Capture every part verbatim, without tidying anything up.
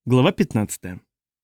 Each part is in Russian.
Глава пятнадцатая.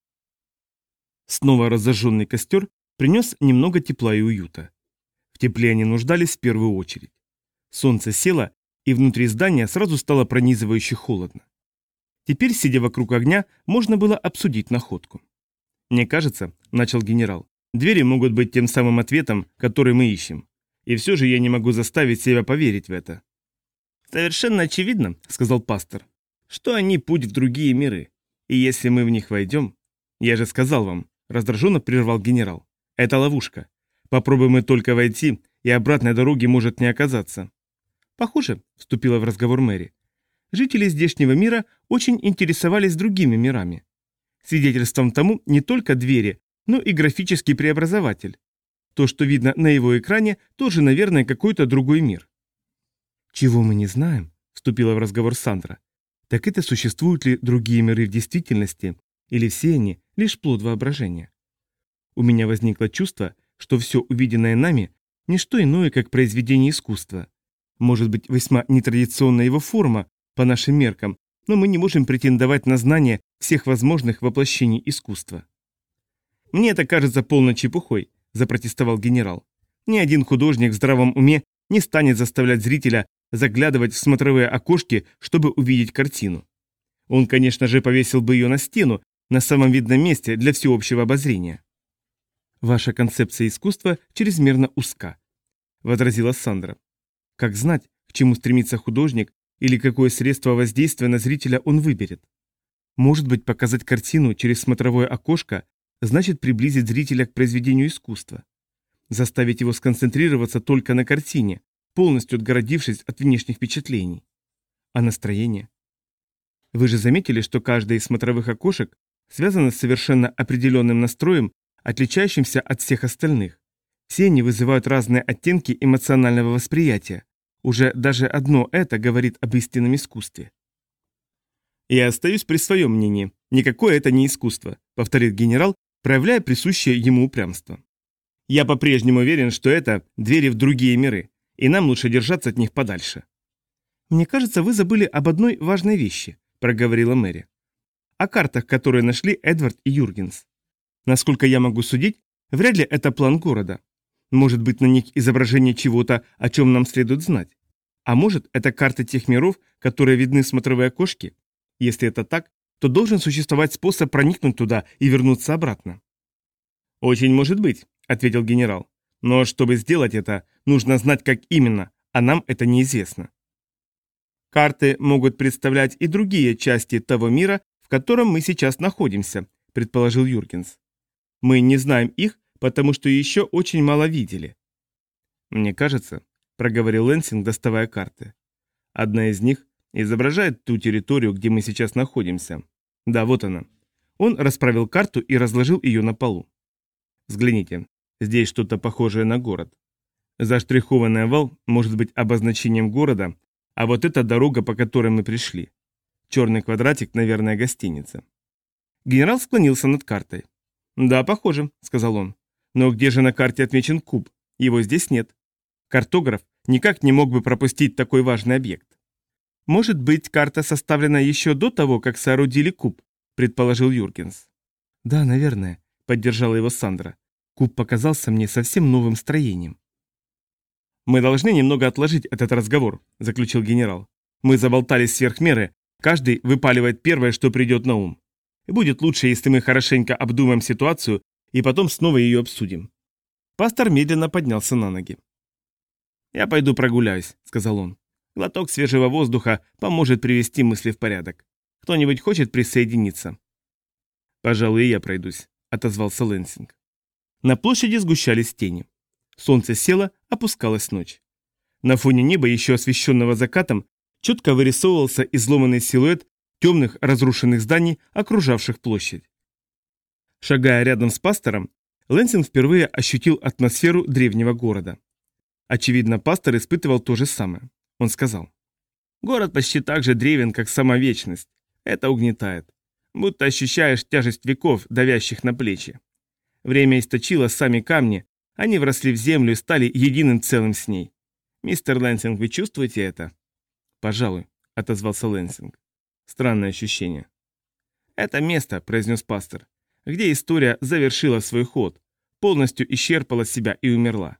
Снова разожженный костер принес немного тепла и уюта. В тепле они нуждались в первую очередь. Солнце село, и внутри здания сразу стало пронизывающе холодно. Теперь, сидя вокруг огня, можно было обсудить находку. «Мне кажется, — начал генерал, — двери могут быть тем самым ответом, который мы ищем. И все же я не могу заставить себя поверить в это». «Совершенно очевидно, — сказал пастор, — что они путь в другие миры. И если мы в них войдем... Я же сказал вам, — раздраженно прервал генерал. Это ловушка. Попробуем мы только войти, и обратной дороги может не оказаться. Похоже, — вступила в разговор Мэри, — жители здешнего мира очень интересовались другими мирами. Свидетельством тому не только двери, но и графический преобразователь. То, что видно на его экране, тоже, наверное, какой-то другой мир. «Чего мы не знаем?» — вступила в разговор Сандра. «Так это существуют ли другие миры в действительности, или все они — лишь плод воображения? У меня возникло чувство, что все увиденное нами — не что иное, как произведение искусства. Может быть, весьма нетрадиционная его форма, по нашим меркам, но мы не можем претендовать на знание всех возможных воплощений искусства». «Мне это кажется полной чепухой», — запротестовал генерал. «Ни один художник в здравом уме не станет заставлять зрителя заглядывать в смотровые окошки, чтобы увидеть картину. Он, конечно же, повесил бы ее на стену, на самом видном месте для всеобщего обозрения». «Ваша концепция искусства чрезмерно узка», — возразила Сандра. «Как знать, к чему стремится художник или какое средство воздействия на зрителя он выберет? Может быть, показать картину через смотровое окошко значит приблизить зрителя к произведению искусства, заставить его сконцентрироваться только на картине, полностью отгородившись от внешних впечатлений. А настроение? Вы же заметили, что каждое из смотровых окошек связано с совершенно определенным настроем, отличающимся от всех остальных. Все они вызывают разные оттенки эмоционального восприятия. Уже даже одно это говорит об истинном искусстве. «Я остаюсь при своем мнении. Никакое это не искусство», — повторит генерал, проявляя присущее ему упрямство. «Я по-прежнему уверен, что это двери в другие миры, и нам лучше держаться от них подальше». «Мне кажется, вы забыли об одной важной вещи», — проговорила Мэри. «О картах, которые нашли Эдвард и Юргенс. Насколько я могу судить, вряд ли это план города. Может быть, на них изображение чего-то, о чем нам следует знать. А может, это карты тех миров, которые видны в смотровые окошки? Если это так, то должен существовать способ проникнуть туда и вернуться обратно». «Очень может быть», — ответил генерал. «Но чтобы сделать это, нужно знать, как именно, а нам это неизвестно. Карты могут представлять и другие части того мира, в котором мы сейчас находимся», — предположил Юргенс. «Мы не знаем их, потому что еще очень мало видели». «Мне кажется», — проговорил Лэнсинг, доставая карты. «Одна из них изображает ту территорию, где мы сейчас находимся. Да, вот она». Он расправил карту и разложил ее на полу. «Взгляните, здесь что-то похожее на город. Заштрихованный овал может быть обозначением города, а вот это дорога, по которой мы пришли. Черный квадратик, наверное, гостиница». Генерал склонился над картой. «Да, похоже», — сказал он. «Но где же на карте отмечен куб? Его здесь нет. Картограф никак не мог бы пропустить такой важный объект». «Может быть, карта составлена еще до того, как соорудили куб», — предположил Юргенс. «Да, наверное», — поддержала его Сандра. «Куб показался мне совсем новым строением». «Мы должны немного отложить этот разговор», — заключил генерал. «Мы заболтались сверх меры, каждый выпаливает первое, что придет на ум. И будет лучше, если мы хорошенько обдумаем ситуацию и потом снова ее обсудим». Пастор медленно поднялся на ноги. «Я пойду прогуляюсь», — сказал он. «Глоток свежего воздуха поможет привести мысли в порядок. Кто-нибудь хочет присоединиться?» «Пожалуй, и я пройдусь», — отозвался Лэнсинг. На площади сгущались тени. Солнце село, опускалась ночь. На фоне неба, еще освещенного закатом, четко вырисовывался изломанный силуэт темных разрушенных зданий, окружавших площадь. Шагая рядом с пастором, Лэнсинг впервые ощутил атмосферу древнего города. Очевидно, пастор испытывал то же самое. Он сказал: «Город почти так же древен, как сама вечность. Это угнетает. Будто ощущаешь тяжесть веков, давящих на плечи. Время источило сами камни, они вросли в землю и стали единым целым с ней. Мистер Лэнсинг, вы чувствуете это?» «Пожалуй», — отозвался Лэнсинг. «Странное ощущение». «Это место», — произнес пастор, — «где история завершила свой ход, полностью исчерпала себя и умерла.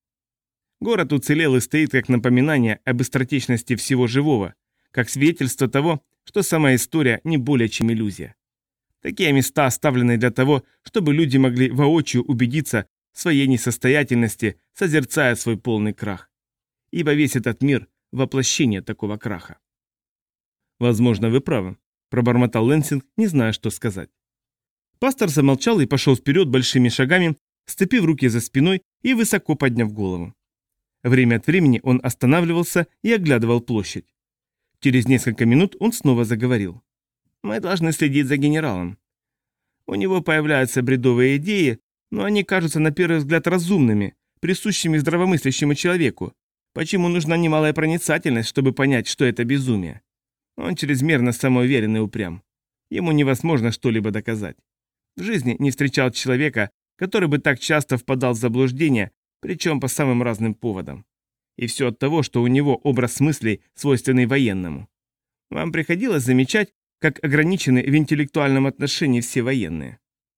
Город уцелел и стоит как напоминание об быстротечности всего живого, как свидетельство того, что сама история не более чем иллюзия. Такие места оставлены для того, чтобы люди могли воочию убедиться в своей несостоятельности, созерцая свой полный крах. Ибо весь этот мир – воплощение такого краха». «Возможно, вы правы», – пробормотал Лэнсинг, не зная, что сказать. Пастор замолчал и пошел вперед большими шагами, сцепив руки за спиной и высоко подняв голову. Время от времени он останавливался и оглядывал площадь. Через несколько минут он снова заговорил. «Мы должны следить за генералом. У него появляются бредовые идеи, но они кажутся на первый взгляд разумными, присущими здравомыслящему человеку. Почему нужна немалая проницательность, чтобы понять, что это безумие? Он чрезмерно самоуверен и упрям. Ему невозможно что-либо доказать. В жизни не встречал человека, который бы так часто впадал в заблуждение, причем по самым разным поводам. И все от того, что у него образ мыслей, свойственный военному. Вам приходилось замечать, как ограничены в интеллектуальном отношении все военные?»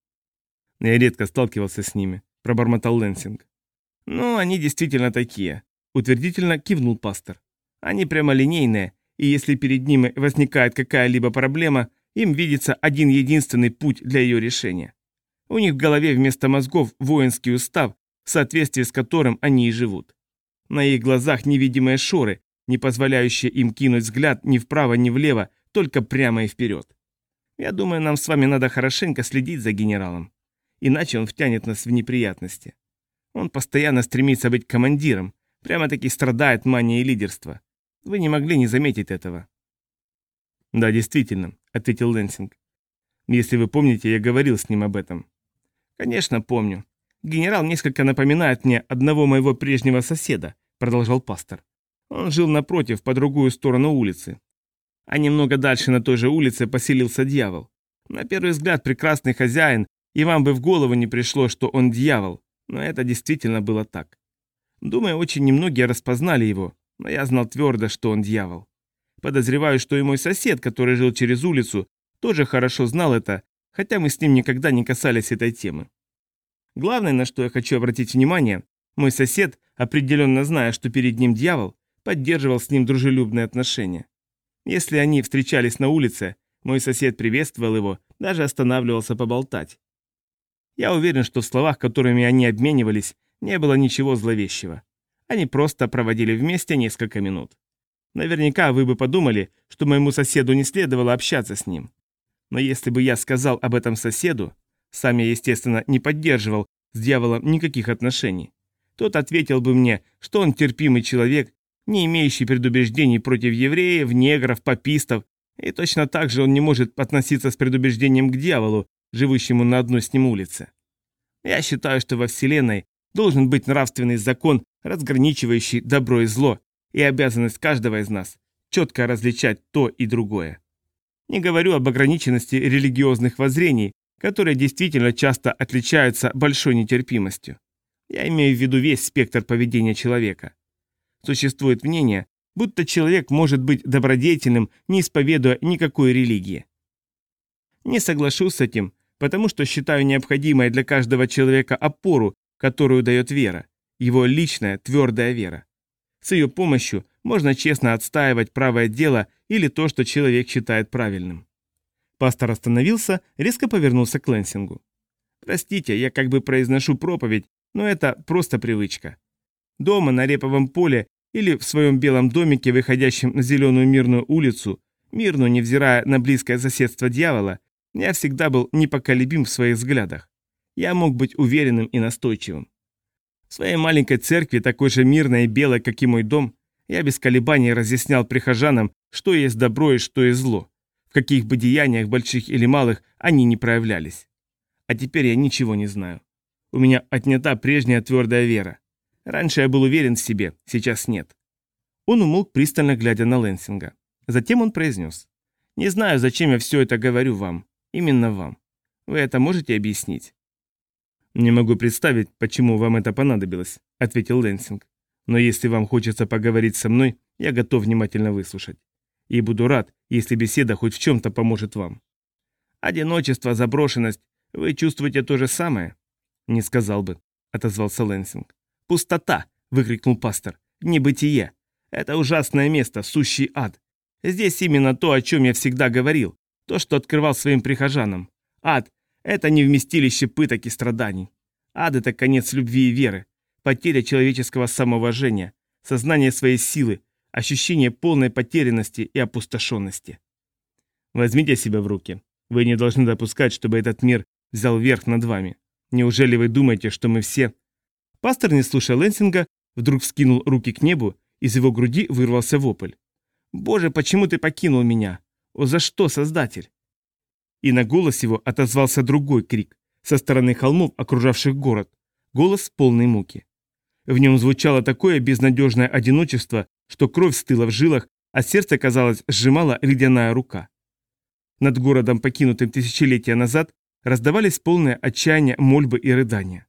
«Я редко сталкивался с ними», — пробормотал Лэнсинг. «Ну, они действительно такие», — утвердительно кивнул пастор. «Они прямолинейные, и если перед ними возникает какая-либо проблема, им видится один единственный путь для ее решения. У них в голове вместо мозгов воинский устав, в соответствии с которым они и живут. На их глазах невидимые шоры, не позволяющие им кинуть взгляд ни вправо, ни влево, только прямо и вперед. Я думаю, нам с вами надо хорошенько следить за генералом, иначе он втянет нас в неприятности. Он постоянно стремится быть командиром, прямо-таки страдает манией лидерства. Вы не могли не заметить этого». «Да, действительно», — ответил Лэнсинг. «Если вы помните, я говорил с ним об этом». «Конечно, помню. Генерал несколько напоминает мне одного моего прежнего соседа», — продолжал пастор. «Он жил напротив, по другую сторону улицы. А немного дальше на той же улице поселился дьявол. На первый взгляд прекрасный хозяин, и вам бы в голову не пришло, что он дьявол, но это действительно было так. Думаю, очень немногие распознали его, но я знал твердо, что он дьявол. Подозреваю, что и мой сосед, который жил через улицу, тоже хорошо знал это, хотя мы с ним никогда не касались этой темы. Главное, на что я хочу обратить внимание, мой сосед, определенно зная, что перед ним дьявол, поддерживал с ним дружелюбные отношения. Если они встречались на улице, мой сосед приветствовал его, даже останавливался поболтать. Я уверен, что в словах, которыми они обменивались, не было ничего зловещего. Они просто проводили вместе несколько минут. Наверняка вы бы подумали, что моему соседу не следовало общаться с ним. Но если бы я сказал об этом соседу, сам я, естественно, не поддерживал с дьяволом никаких отношений, тот ответил бы мне, что он терпимый человек, не имеющий предубеждений против евреев, негров, папистов, и точно так же он не может относиться с предубеждением к дьяволу, живущему на одной с ним улице. Я считаю, что во Вселенной должен быть нравственный закон, разграничивающий добро и зло, и обязанность каждого из нас четко различать то и другое. Не говорю об ограниченности религиозных воззрений, которые действительно часто отличаются большой нетерпимостью. Я имею в виду весь спектр поведения человека. Существует мнение, будто человек может быть добродетельным, не исповедуя никакой религии. Не соглашусь с этим, потому что считаю необходимой для каждого человека опору, которую дает вера, его личная твердая вера. С ее помощью можно честно отстаивать правое дело или то, что человек считает правильным. Пастор остановился, резко повернулся к Лэнсингу. «Простите, я как бы произношу проповедь, но это просто привычка. Дома на реповом поле или в своем белом домике, выходящем на зеленую мирную улицу, мирную, невзирая на близкое соседство дьявола, я всегда был непоколебим в своих взглядах. Я мог быть уверенным и настойчивым. В своей маленькой церкви, такой же мирной и белой, как и мой дом, я без колебаний разъяснял прихожанам, что есть добро и что есть зло, в каких бы деяниях, больших или малых, они не проявлялись. А теперь я ничего не знаю. У меня отнята прежняя твердая вера. Раньше я был уверен в себе, сейчас нет». Он умолк, пристально глядя на Лэнсинга. Затем он произнес. «Не знаю, зачем я все это говорю вам. Именно вам. Вы это можете объяснить?» «Не могу представить, почему вам это понадобилось», — ответил Лэнсинг. «Но если вам хочется поговорить со мной, я готов внимательно выслушать. И буду рад, если беседа хоть в чем-то поможет вам». Одиночество, заброшенность. Вы чувствуете то же самое?» «Не сказал бы», — отозвался Лэнсинг. «Пустота!» — выкрикнул пастор. «Небытие! Это ужасное место, сущий ад. Здесь именно то, о чем я всегда говорил, то, что открывал своим прихожанам. Ад — это не вместилище пыток и страданий. Ад — это конец любви и веры, потеря человеческого самоуважения, сознание своей силы, ощущение полной потерянности и опустошенности». «Возьмите себя в руки. Вы не должны допускать, чтобы этот мир взял верх над вами. Неужели вы думаете, что мы все...» Пастор, не слушая Лэнсинга, вдруг вскинул руки к небу, из его груди вырвался вопль. «Боже, почему ты покинул меня? О, за что, Создатель?» И на голос его отозвался другой крик, со стороны холмов, окружавших город. Голос полной муки. В нем звучало такое безнадежное одиночество, что кровь стыла в жилах, а сердце, казалось, сжимала ледяная рука. Над городом, покинутым тысячелетия назад, раздавались полные отчаяния мольбы и рыдания.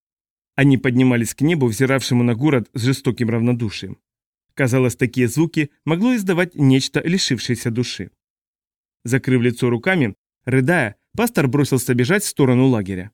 Они поднимались к небу, взиравшему на город с жестоким равнодушием. Казалось, такие звуки могло издавать нечто, лишившееся души. Закрыв лицо руками, рыдая, пастор бросился бежать в сторону лагеря.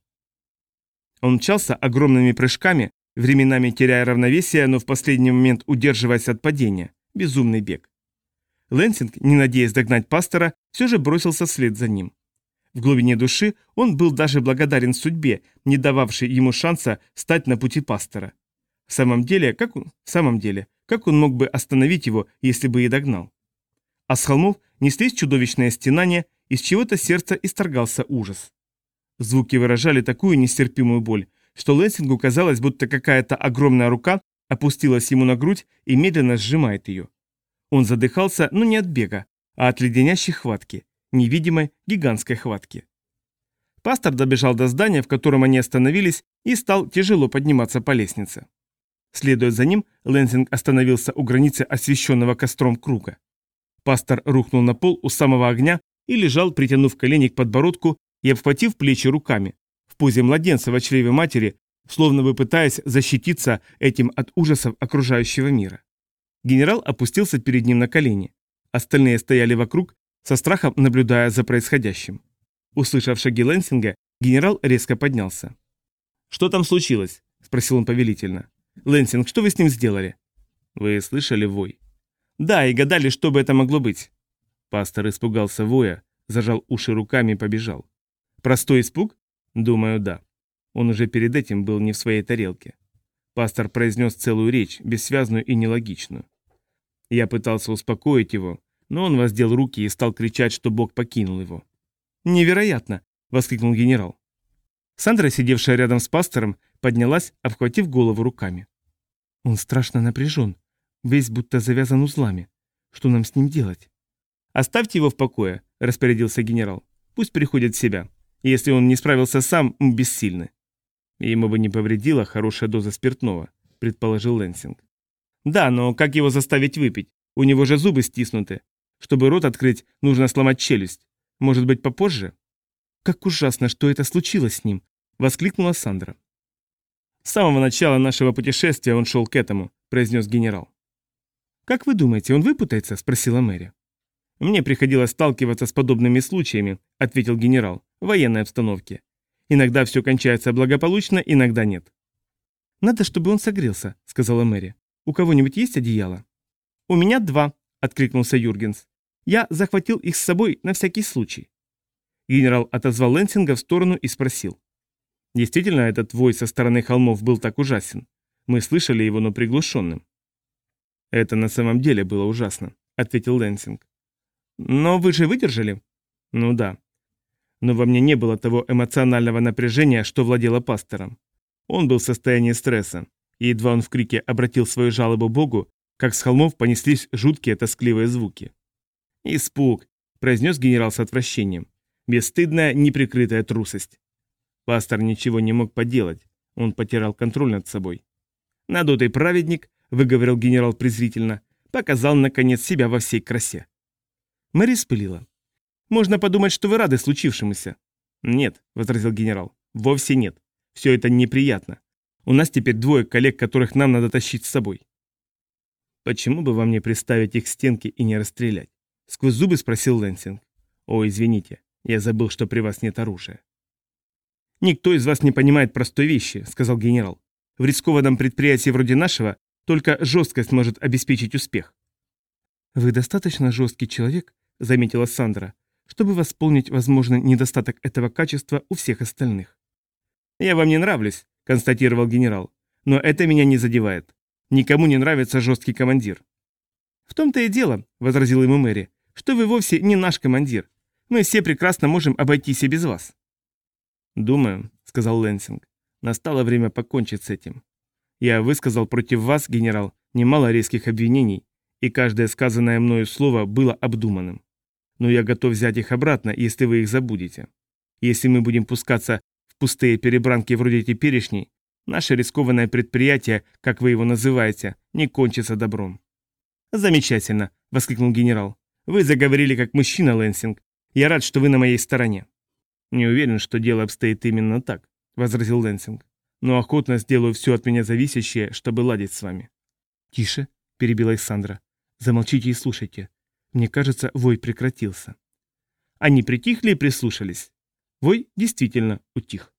Он мчался огромными прыжками, временами теряя равновесие, но в последний момент удерживаясь от падения. Безумный бег. Лэнсинг, не надеясь догнать пастора, все же бросился вслед за ним. В глубине души он был даже благодарен судьбе, не дававшей ему шанса стать на пути пастора. В самом деле, как он, в самом деле, как он мог бы остановить его, если бы и догнал? А с холмов неслись чудовищные стенания, из чего-то сердца исторгался ужас. Звуки выражали такую нестерпимую боль, что Лэнсингу казалось, будто какая-то огромная рука опустилась ему на грудь и медленно сжимает ее. Он задыхался, но не от бега, а от леденящей хватки, невидимой гигантской хватки. Пастор добежал до здания, в котором они остановились, и стал тяжело подниматься по лестнице. Следуя за ним, Лэнсинг остановился у границы освещенного костром круга. Пастор рухнул на пол у самого огня и лежал, притянув колени к подбородку и обхватив плечи руками, в позе младенца в чреве матери, словно бы пытаясь защититься этим от ужасов окружающего мира. Генерал опустился перед ним на колени. Остальные стояли вокруг, со страхом наблюдая за происходящим. Услышав шаги Лэнсинга, генерал резко поднялся. «Что там случилось?» – спросил он повелительно. «Лэнсинг, что вы с ним сделали?» «Вы слышали вой?» «Да, и гадали, что бы это могло быть». Пастор испугался воя, зажал уши руками и побежал. «Простой испуг?» «Думаю, да. Он уже перед этим был не в своей тарелке». Пастор произнес целую речь, бессвязную и нелогичную. Я пытался успокоить его, но он воздел руки и стал кричать, что Бог покинул его. «Невероятно!» – воскликнул генерал. Сандра, сидевшая рядом с пастором, поднялась, обхватив голову руками. «Он страшно напряжен, весь будто завязан узлами. Что нам с ним делать?» «Оставьте его в покое», – распорядился генерал. «Пусть приходит в себя. Если он не справился сам, мы бессильны». «Ему бы не повредила хорошая доза спиртного», – предположил Лэнсинг. «Да, но как его заставить выпить? У него же зубы стиснуты. Чтобы рот открыть, нужно сломать челюсть. Может быть, попозже?» «Как ужасно, что это случилось с ним!» – воскликнула Сандра. «С самого начала нашего путешествия он шел к этому», – произнес генерал. «Как вы думаете, он выпутается?» – спросила Мэри. «Мне приходилось сталкиваться с подобными случаями», – ответил генерал, – «в военной обстановке. Иногда все кончается благополучно, иногда нет». «Надо, чтобы он согрелся», – сказала Мэри. «У кого-нибудь есть одеяло?» «У меня два», – откликнулся Юргенс. «Я захватил их с собой на всякий случай». Генерал отозвал Лэнсинга в сторону и спросил. «Действительно, этот вой со стороны холмов был так ужасен? Мы слышали его, но приглушенным». «Это на самом деле было ужасно», — ответил Лэнсинг. «Но вы же выдержали?» «Ну да. Но во мне не было того эмоционального напряжения, что владело пастором. Он был в состоянии стресса, и едва он в крике обратил свою жалобу Богу, как с холмов понеслись жуткие тоскливые звуки. «Испуг», — произнес генерал с отвращением. «Бесстыдная, неприкрытая трусость». Пастор ничего не мог поделать, он потерял контроль над собой. «Надутый праведник», — выговорил генерал презрительно, показал, наконец, себя во всей красе. Мэри спылила. «Можно подумать, что вы рады случившемуся». «Нет», — возразил генерал, — «вовсе нет. Все это неприятно. У нас теперь двое коллег, которых нам надо тащить с собой». «Почему бы вам не приставить их к стенке и не расстрелять?» — сквозь зубы спросил Лэнсинг. «О, извините, Я забыл, что при вас нет оружия. «Никто из вас не понимает простой вещи», — сказал генерал. «В рискованном предприятии вроде нашего только жесткость может обеспечить успех». «Вы достаточно жесткий человек», — заметила Сандра, «чтобы восполнить возможный недостаток этого качества у всех остальных». «Я вам не нравлюсь», — констатировал генерал, «но это меня не задевает. Никому не нравится жесткий командир». «В том-то и дело», — возразил ему Мэри, «что вы вовсе не наш командир. Мы все прекрасно можем обойтись и без вас». «Думаю», — сказал Лэнсинг, — «настало время покончить с этим. Я высказал против вас, генерал, немало резких обвинений, и каждое сказанное мною слово было обдуманным. Но я готов взять их обратно, если вы их забудете. Если мы будем пускаться в пустые перебранки вроде теперешней, наше рискованное предприятие, как вы его называете, не кончится добром». «Замечательно», — воскликнул генерал. «Вы заговорили как мужчина, Лэнсинг. Я рад, что вы на моей стороне». «Не уверен, что дело обстоит именно так», — возразил Лэнсинг. «Но охотно сделаю все от меня зависящее, чтобы ладить с вами». «Тише», — перебила их Сандра. «Замолчите и слушайте. Мне кажется, вой прекратился». Они притихли и прислушались. Вой действительно утих.